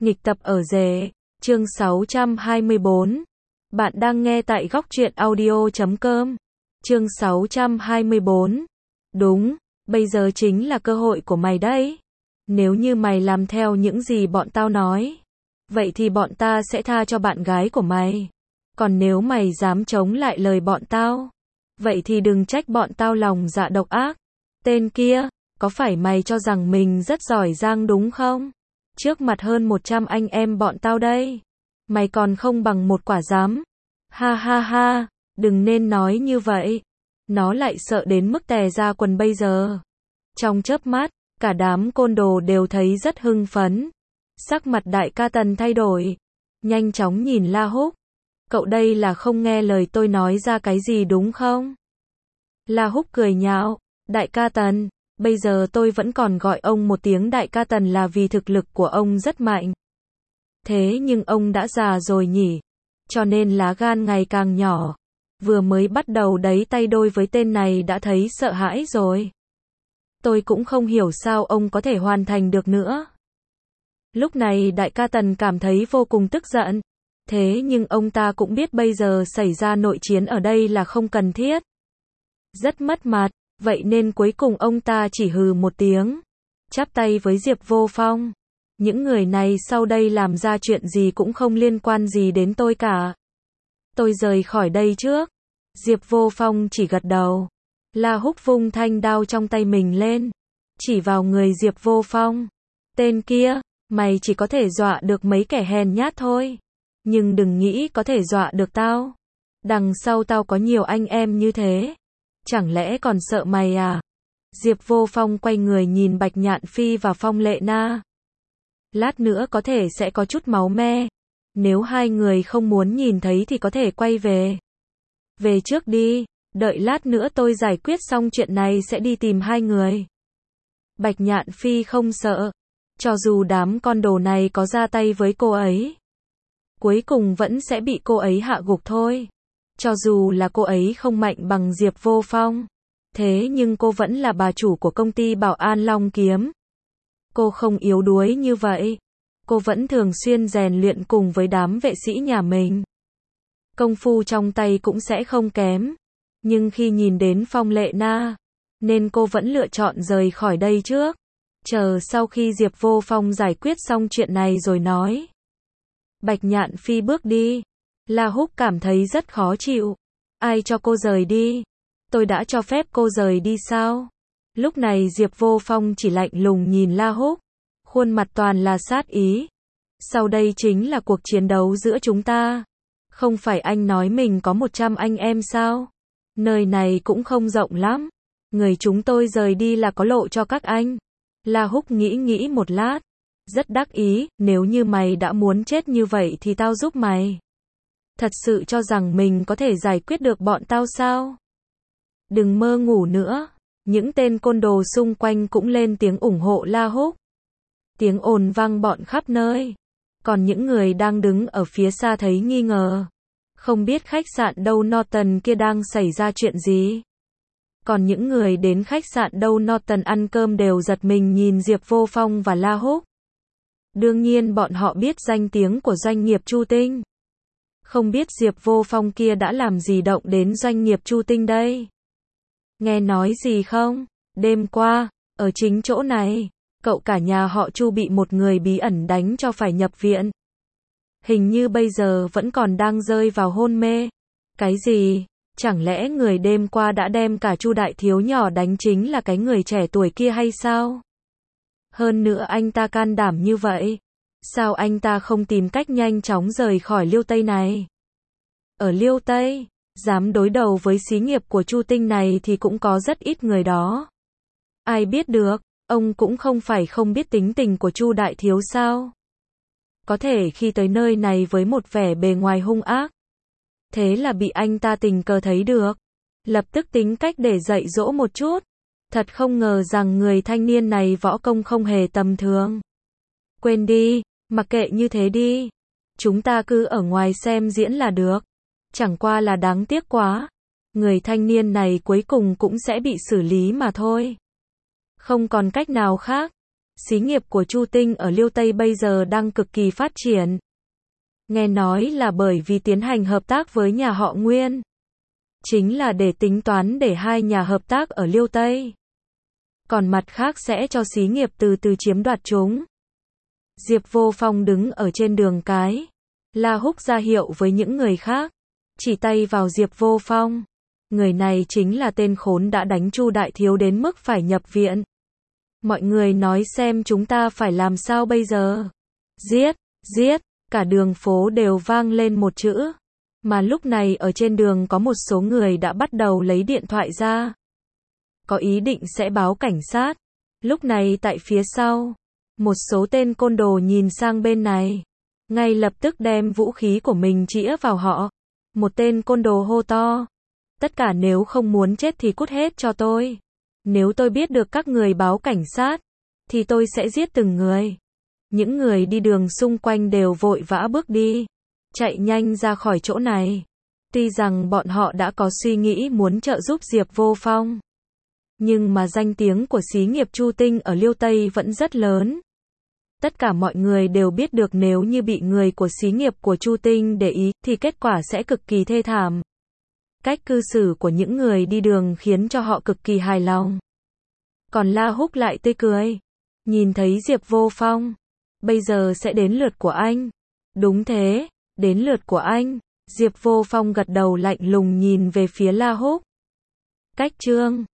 Nghịch tập ở rể, chương 624. Bạn đang nghe tại góc truyện audio.com. Chương 624. Đúng, bây giờ chính là cơ hội của mày đấy. Nếu như mày làm theo những gì bọn tao nói, vậy thì bọn ta sẽ tha cho bạn gái của mày. Còn nếu mày dám chống lại lời bọn tao, vậy thì đừng trách bọn tao lòng dạ độc ác. Tên kia, có phải mày cho rằng mình rất giỏi giang đúng không? Trước mặt hơn 100 anh em bọn tao đây, mày còn không bằng một quả giám. Ha ha ha, đừng nên nói như vậy. Nó lại sợ đến mức tè ra quần bây giờ. Trong chớp mắt, cả đám côn đồ đều thấy rất hưng phấn. Sắc mặt đại ca Tần thay đổi, nhanh chóng nhìn La Húc. Cậu đây là không nghe lời tôi nói ra cái gì đúng không? La Húc cười nhạo, đại ca Tần, bây giờ tôi vẫn còn gọi ông một tiếng đại ca Tần là vì thực lực của ông rất mạnh. Thế nhưng ông đã già rồi nhỉ, cho nên lá gan ngày càng nhỏ. Vừa mới bắt đầu đấy tay đôi với tên này đã thấy sợ hãi rồi. Tôi cũng không hiểu sao ông có thể hoàn thành được nữa. Lúc này đại ca Tần cảm thấy vô cùng tức giận. Thế nhưng ông ta cũng biết bây giờ xảy ra nội chiến ở đây là không cần thiết. Rất mất mặt, vậy nên cuối cùng ông ta chỉ hừ một tiếng. Chắp tay với Diệp Vô Phong. Những người này sau đây làm ra chuyện gì cũng không liên quan gì đến tôi cả. Tôi rời khỏi đây trước. Diệp Vô Phong chỉ gật đầu. La Húc vung thanh đao trong tay mình lên, chỉ vào người Diệp Vô Phong. Tên kia, mày chỉ có thể dọa được mấy kẻ hèn nhát thôi. Nhưng đừng nghĩ có thể dọa được tao. Đằng sau tao có nhiều anh em như thế. Chẳng lẽ còn sợ mày à? Diệp Vô Phong quay người nhìn Bạch Nhạn Phi và Phong Lệ Na. Lát nữa có thể sẽ có chút máu me. Nếu hai người không muốn nhìn thấy thì có thể quay về. Về trước đi, đợi lát nữa tôi giải quyết xong chuyện này sẽ đi tìm hai người. Bạch Nhạn Phi không sợ. Cho dù đám con đồ này có ra tay với cô ấy, cuối cùng vẫn sẽ bị cô ấy hạ gục thôi. Cho dù là cô ấy không mạnh bằng Diệp Vô Phong, thế nhưng cô vẫn là bà chủ của công ty bảo an Long Kiếm. Cô không yếu đuối như vậy. Cô vẫn thường xuyên rèn luyện cùng với đám vệ sĩ nhà mình. Công phu trong tay cũng sẽ không kém. Nhưng khi nhìn đến Phong Lệ Na, nên cô vẫn lựa chọn rời khỏi đây trước. Chờ sau khi Diệp Vô Phong giải quyết xong chuyện này rồi nói. Bạch Nhạn Phi bước đi. La Húc cảm thấy rất khó chịu. Ai cho cô rời đi? Tôi đã cho phép cô rời đi sao? Lúc này Diệp Vô Phong chỉ lạnh lùng nhìn La Húc. Khuôn mặt toàn là sát ý. Sau đây chính là cuộc chiến đấu giữa chúng ta. Không phải anh nói mình có 100 anh em sao? Nơi này cũng không rộng lắm. Người chúng tôi rời đi là có lộ cho các anh. La Húc nghĩ một lát. Rất đắc ý, nếu như mày đã muốn chết như vậy thì tao giúp mày. Thật sự cho rằng mình có thể giải quyết được bọn tao sao? Đừng mơ ngủ nữa. Những tên côn đồ xung quanh cũng lên tiếng ủng hộ La Húc. Tiếng ồn vang bọn khắp nơi. Còn những người đang đứng ở phía xa thấy nghi ngờ. Không biết khách sạn đâu Norton kia đang xảy ra chuyện gì. Còn những người đến khách sạn đâu Norton ăn cơm đều giật mình nhìn Diệp Vô Phong và La Húc. Đương nhiên bọn họ biết danh tiếng của doanh nghiệp Chu Tinh. Không biết Diệp Vô Phong kia đã làm gì động đến doanh nghiệp Chu Tinh đây. Nghe nói gì không? Đêm qua, ở chính chỗ này, cậu cả nhà họ Chu bị một người bí ẩn đánh cho phải nhập viện. Hình như bây giờ vẫn còn đang rơi vào hôn mê. Cái gì? Chẳng lẽ người đêm qua đã đem cả Chu đại thiếu nhỏ đánh chính là cái người trẻ tuổi kia hay sao? Hơn nữa anh ta can đảm như vậy. Sao anh ta không tìm cách nhanh chóng rời khỏi Liêu Tây này? Ở Liêu Tây, dám đối đầu với xí nghiệp của Chu Tinh này thì cũng có rất ít người đó. Ai biết được, ông cũng không phải không biết tính tình của Chu đại thiếu sao? Có thể khi tới nơi này với một vẻ bề ngoài hung ác. Thế là bị anh ta tình cờ thấy được. Lập tức tính cách để dạy dỗ một chút. Thật không ngờ rằng người thanh niên này võ công không hề tầm thường. Quên đi, mặc kệ như thế đi. Chúng ta cứ ở ngoài xem diễn là được. Chẳng qua là đáng tiếc quá. Người thanh niên này cuối cùng cũng sẽ bị xử lý mà thôi. Không còn cách nào khác. xí nghiệp của Chu Tinh ở Liêu Tây bây giờ đang cực kỳ phát triển. Nghe nói là bởi vì tiến hành hợp tác với nhà họ Nguyên. Chính là để tính toán để hai nhà hợp tác ở Liêu Tây. Còn mặt khác sẽ cho xí nghiệp từ từ chiếm đoạt chúng. Diệp Vô Phong đứng ở trên đường cái. La Húc ra hiệu với những người khác. Chỉ tay vào Diệp Vô Phong. Người này chính là tên khốn đã đánh Chu Đại Thiếu đến mức phải nhập viện. Mọi người nói xem chúng ta phải làm sao bây giờ? Giết, giết, cả đường phố đều vang lên một chữ. Mà lúc này ở trên đường có một số người đã bắt đầu lấy điện thoại ra. Có ý định sẽ báo cảnh sát. Lúc này tại phía sau, một số tên côn đồ nhìn sang bên này. Ngay lập tức đem vũ khí của mình chĩa vào họ. Một tên côn đồ hô to. Tất cả nếu không muốn chết thì cút hết cho tôi. Nếu tôi biết được các người báo cảnh sát, thì tôi sẽ giết từng người. Những người đi đường xung quanh đều vội vã bước đi. Chạy nhanh ra khỏi chỗ này. Tuy rằng bọn họ đã có suy nghĩ muốn trợ giúp Diệp Vô Phong. Nhưng mà danh tiếng của xí nghiệp Chu Tinh ở Liêu Tây vẫn rất lớn. Tất cả mọi người đều biết được nếu như bị người của xí nghiệp của Chu Tinh để ý, thì kết quả sẽ cực kỳ thê thảm. Cách cư xử của những người đi đường khiến cho họ cực kỳ hài lòng. Còn La Húc lại tươi cười. Nhìn thấy Diệp Vô Phong. Bây giờ sẽ đến lượt của anh. Đúng thế, đến lượt của anh. Diệp Vô Phong gật đầu lạnh lùng nhìn về phía La Húc. Cách chương